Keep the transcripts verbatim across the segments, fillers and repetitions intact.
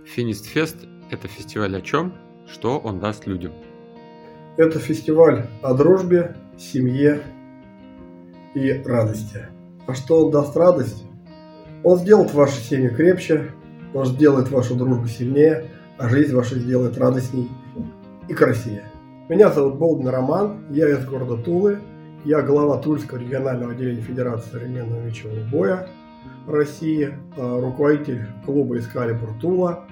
Финистфест – это фестиваль о чем? Что он даст людям? Это фестиваль о дружбе, семье и радости. А что он даст радость? Он сделает вашу семью крепче, он сделает вашу дружбу сильнее, а жизнь ваша сделает радостней и красивее. Меня зовут Болдин Роман, я из города Тулы, я глава Тульского регионального отделения Федерации современного мечевого боя России, руководитель клуба «Экскалибур Тула».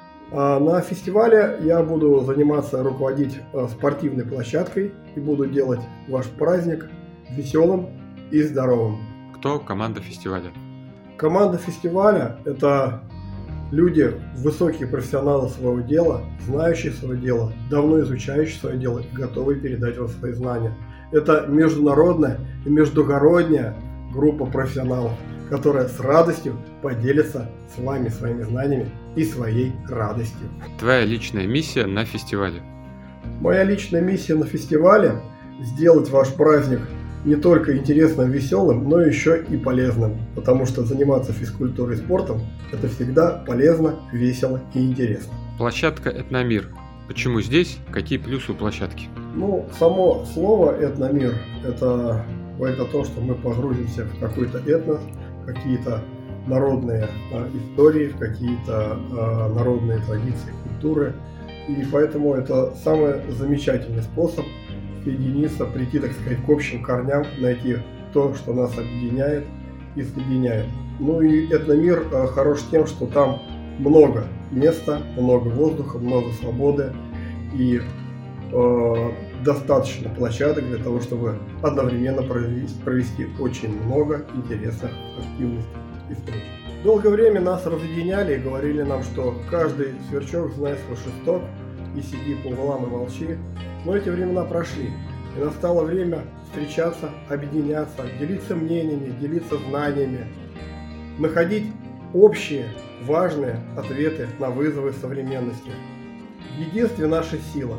На фестивале я буду заниматься, руководить спортивной площадкой и буду делать ваш праздник веселым и здоровым. Кто команда фестиваля? Команда фестиваля – это люди, высокие профессионалы своего дела, знающие свое дело, давно изучающие свое дело и готовые передать вам свои знания. Это международная и междугородняя группа профессионалов, которая с радостью поделится с вами своими знаниями и своей радостью. Твоя личная миссия на фестивале? Моя личная миссия на фестивале – сделать ваш праздник не только интересным, веселым, но еще и полезным. Потому что заниматься физкультурой и спортом – это всегда полезно, весело и интересно. Площадка «Этномир». Почему здесь? Какие плюсы у площадки? Ну, само слово «этномир» – это говорит о том, что мы погрузимся в какой-то этнос, какие-то народные а, истории, в какие-то а, народные традиции, культуры. И поэтому это самый замечательный способ соединиться, прийти, так сказать, к общим корням, найти то, что нас объединяет и соединяет. Ну и этномир а, хорош тем, что там много места, много воздуха, много свободы и э, достаточно площадок для того, чтобы одновременно провести, провести очень много интересных активностей и встреч. Долгое время нас разъединяли и говорили нам, что каждый сверчок знает свой шесток и сиди по углам и молчи. Но эти времена прошли, и настало время встречаться, объединяться, делиться мнениями, делиться знаниями, находить общие важные ответы на вызовы современности. В единстве наша сила.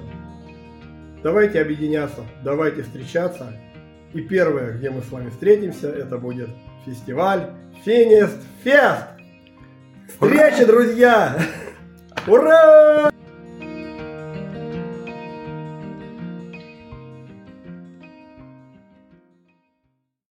Давайте объединяться, давайте встречаться. И первое, где мы с вами встретимся, это будет фестиваль Финистфест. Встречи, друзья! Ура!